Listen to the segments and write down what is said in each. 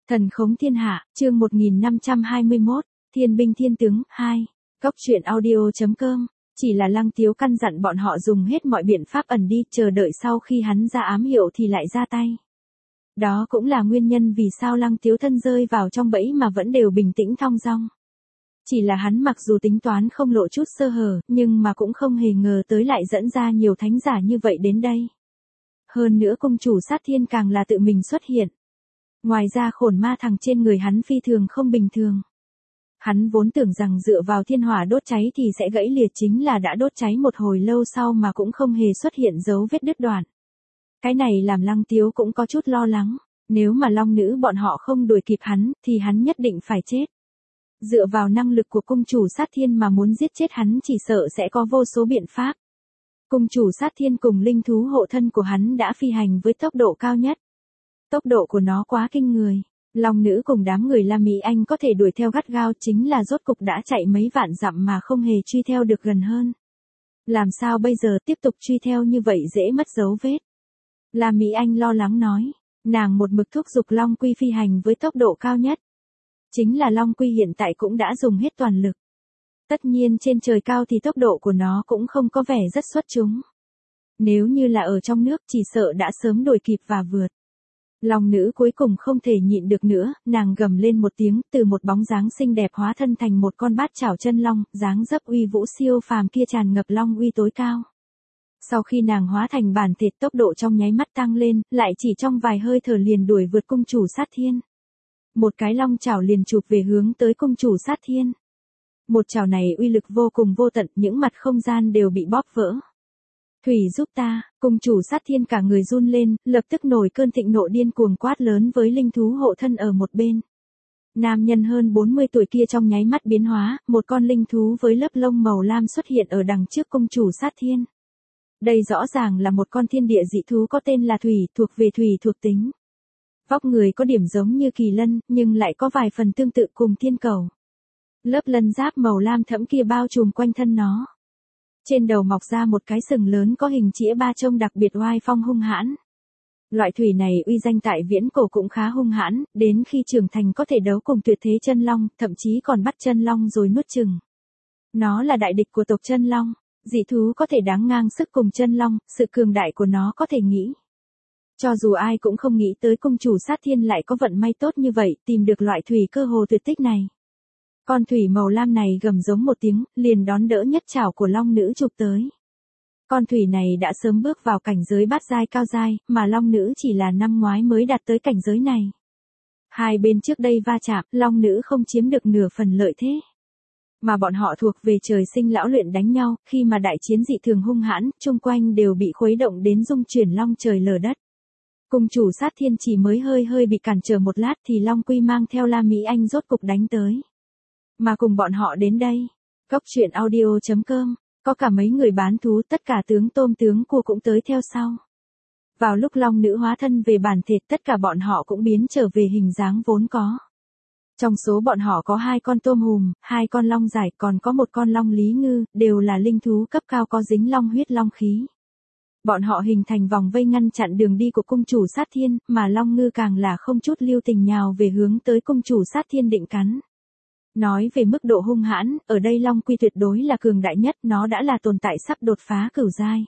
Thần khống thiên hạ, chương 1521, Thiên binh thiên tướng, 2. Cốc truyện audio.com. Chỉ là Lăng Tiếu căn dặn bọn họ dùng hết mọi biện pháp ẩn đi, chờ đợi sau khi hắn ra ám hiệu thì lại ra tay. Đó cũng là nguyên nhân vì sao Lăng Tiếu thân rơi vào trong bẫy mà vẫn đều bình tĩnh thong dong. Chỉ là hắn mặc dù tính toán không lộ chút sơ hở, nhưng mà cũng không hề ngờ tới lại dẫn ra nhiều thánh giả như vậy đến đây. Hơn nữa cung chủ sát thiên càng là tự mình xuất hiện. Ngoài ra khổn ma thằng trên người hắn phi thường không bình thường. Hắn vốn tưởng rằng dựa vào thiên hỏa đốt cháy thì sẽ gãy liệt, chính là đã đốt cháy một hồi lâu sau mà cũng không hề xuất hiện dấu vết đứt đoạn. Cái này làm Lăng Tiếu cũng có chút lo lắng, nếu mà long nữ bọn họ không đuổi kịp hắn thì hắn nhất định phải chết. Dựa vào năng lực của cung chủ sát thiên mà muốn giết chết hắn chỉ sợ sẽ có vô số biện pháp. Cung chủ sát thiên cùng linh thú hộ thân của hắn đã phi hành với tốc độ cao nhất. Tốc độ của nó quá kinh người. Long nữ cùng đám người La Mỹ Anh có thể đuổi theo gắt gao, chính là rốt cục đã chạy mấy vạn dặm mà không hề truy theo được gần hơn. Làm sao bây giờ tiếp tục truy theo như vậy dễ mất dấu vết. La Mỹ Anh lo lắng nói, nàng một mực thúc giục Long Quy phi hành với tốc độ cao nhất. Chính là Long Quy hiện tại cũng đã dùng hết toàn lực. Tất nhiên trên trời cao thì tốc độ của nó cũng không có vẻ rất xuất chúng. Nếu như là ở trong nước chỉ sợ đã sớm đuổi kịp và vượt. Long nữ cuối cùng không thể nhịn được nữa, nàng gầm lên một tiếng, từ một bóng dáng xinh đẹp hóa thân thành một con bát chảo chân long, dáng dấp uy vũ siêu phàm kia tràn ngập long uy tối cao. Sau khi nàng hóa thành bản thịt, tốc độ trong nháy mắt tăng lên, lại chỉ trong vài hơi thở liền đuổi vượt cung chủ sát thiên. Một cái long chảo liền chụp về hướng tới cung chủ sát thiên. Một chảo này uy lực vô cùng vô tận, những mặt không gian đều bị bóp vỡ. Thủy giúp ta, cung chủ sát thiên cả người run lên, lập tức nổi cơn thịnh nộ điên cuồng quát lớn với linh thú hộ thân ở một bên. Nam nhân hơn 40 tuổi kia trong nháy mắt biến hóa, một con linh thú với lớp lông màu lam xuất hiện ở đằng trước cung chủ sát thiên. Đây rõ ràng là một con thiên địa dị thú có tên là Thủy, thuộc về thủy thuộc tính. Vóc người có điểm giống như kỳ lân, nhưng lại có vài phần tương tự cùng thiên cầu. Lớp lân giáp màu lam thẫm kia bao trùm quanh thân nó. Trên đầu mọc ra một cái sừng lớn có hình chĩa ba trông đặc biệt oai phong hung hãn. Loại thủy này uy danh tại viễn cổ cũng khá hung hãn, đến khi trưởng thành có thể đấu cùng tuyệt thế chân long, thậm chí còn bắt chân long rồi nuốt chừng. Nó là đại địch của tộc chân long, dị thú có thể đáng ngang sức cùng chân long, sự cường đại của nó có thể nghĩ. Cho dù ai cũng không nghĩ tới cung chủ sát thiên lại có vận may tốt như vậy, tìm được loại thủy cơ hồ tuyệt tích này. Con thủy màu lam này gầm giống một tiếng, liền đón đỡ nhất chảo của long nữ chụp tới. Con thủy này đã sớm bước vào cảnh giới bát giai cao giai, mà long nữ chỉ là năm ngoái mới đạt tới cảnh giới này. Hai bên trước đây va chạm, long nữ không chiếm được nửa phần lợi thế. Mà bọn họ thuộc về trời sinh lão luyện đánh nhau, khi mà đại chiến dị thường hung hãn, chung quanh đều bị khuấy động đến rung chuyển long trời lở đất. Cung chủ sát thiên chỉ mới hơi bị cản trở một lát thì Long Quy mang theo La Mỹ Anh rốt cục đánh tới. Mà cùng bọn họ đến đây, cốc truyện audio.com, có cả mấy người bán thú, tất cả tướng tôm tướng cua cũng tới theo sau. Vào lúc long nữ hóa thân về bản thịt, tất cả bọn họ cũng biến trở về hình dáng vốn có. Trong số bọn họ có 2 con tôm hùm, 2 con long giải, còn có một con long lý ngư, đều là linh thú cấp cao có dính long huyết long khí. Bọn họ hình thành vòng vây ngăn chặn đường đi của cung chủ sát thiên, mà long ngư càng là không chút lưu tình nhào về hướng tới cung chủ sát thiên định cắn. Nói về mức độ hung hãn, ở đây Long Quy tuyệt đối là cường đại nhất, nó đã là tồn tại sắp đột phá cửu giai.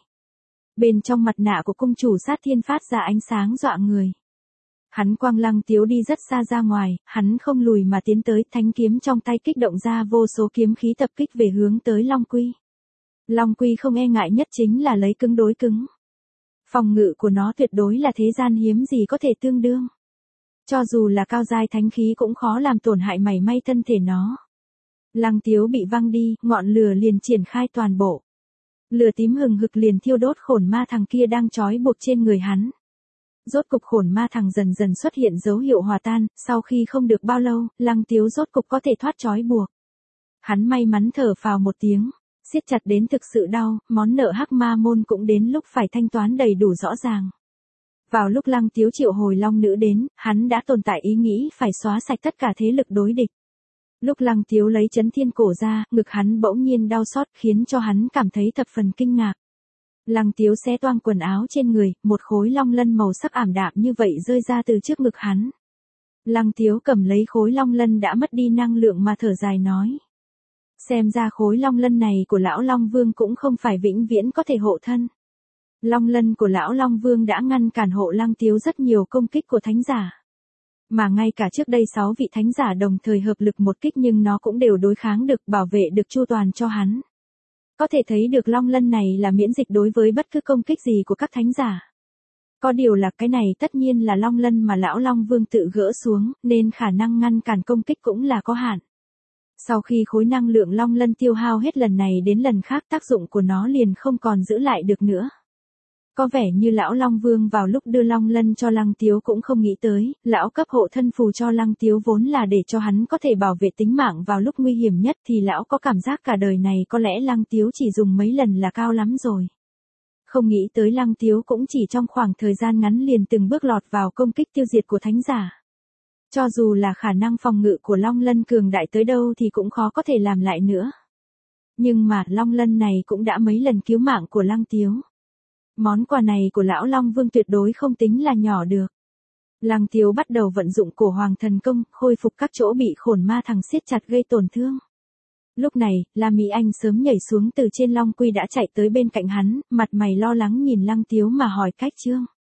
Bên trong mặt nạ của cung chủ sát thiên phát ra ánh sáng dọa người. Hắn quăng Lăng Tiếu đi rất xa ra ngoài, hắn không lùi mà tiến tới, thánh kiếm trong tay kích động ra vô số kiếm khí tập kích về hướng tới Long Quy. Long Quy không e ngại nhất chính là lấy cứng đối cứng. Phòng ngự của nó tuyệt đối là thế gian hiếm gì có thể tương đương. Cho dù là cao giai thánh khí cũng khó làm tổn hại mảy may thân thể nó. Lăng Tiếu bị văng đi, ngọn lửa liền triển khai toàn bộ. Lửa tím hừng hực liền thiêu đốt khổn ma thằng kia đang trói buộc trên người hắn. Rốt cục khổn ma thằng dần dần xuất hiện dấu hiệu hòa tan, sau khi không được bao lâu, Lăng Tiếu rốt cục có thể thoát trói buộc. Hắn may mắn thở phào một tiếng, siết chặt đến thực sự đau, món nợ Hắc Ma môn cũng đến lúc phải thanh toán đầy đủ rõ ràng. Vào lúc Lăng Tiếu triệu hồi long nữ đến, hắn đã tồn tại ý nghĩ phải xóa sạch tất cả thế lực đối địch. Lúc Lăng Tiếu lấy chấn thiên cổ ra, ngực hắn bỗng nhiên đau xót khiến cho hắn cảm thấy thập phần kinh ngạc. Lăng Tiếu xé toang quần áo trên người, một khối long lân màu sắc ảm đạm như vậy rơi ra từ trước ngực hắn. Lăng Tiếu cầm lấy khối long lân đã mất đi năng lượng mà thở dài nói. Xem ra khối long lân này của lão Long Vương cũng không phải vĩnh viễn có thể hộ thân. Long lân của lão Long Vương đã ngăn cản hộ Lăng Tiếu rất nhiều công kích của thánh giả. Mà ngay cả trước đây 6 vị thánh giả đồng thời hợp lực một kích nhưng nó cũng đều đối kháng được, bảo vệ được chu toàn cho hắn. Có thể thấy được long lân này là miễn dịch đối với bất cứ công kích gì của các thánh giả. Có điều là cái này tất nhiên là long lân mà lão Long Vương tự gỡ xuống, nên khả năng ngăn cản công kích cũng là có hạn. Sau khi khối năng lượng long lân tiêu hao hết lần này đến lần khác, tác dụng của nó liền không còn giữ lại được nữa. Có vẻ như lão Long Vương vào lúc đưa long lân cho Lăng Tiếu cũng không nghĩ tới, lão cấp hộ thân phù cho Lăng Tiếu vốn là để cho hắn có thể bảo vệ tính mạng vào lúc nguy hiểm nhất, thì lão có cảm giác cả đời này có lẽ Lăng Tiếu chỉ dùng mấy lần là cao lắm rồi. Không nghĩ tới Lăng Tiếu cũng chỉ trong khoảng thời gian ngắn liền từng bước lọt vào công kích tiêu diệt của thánh giả. Cho dù là khả năng phòng ngự của long lân cường đại tới đâu thì cũng khó có thể làm lại nữa. Nhưng mà long lân này cũng đã mấy lần cứu mạng của Lăng Tiếu. Món quà này của lão Long Vương tuyệt đối không tính là nhỏ được. Lăng Tiếu bắt đầu vận dụng cổ hoàng thần công, khôi phục các chỗ bị khổn ma thằng siết chặt gây tổn thương. Lúc này, La Mỹ Anh sớm nhảy xuống từ trên long quy đã chạy tới bên cạnh hắn, mặt mày lo lắng nhìn Lăng Tiếu mà hỏi cách Trương.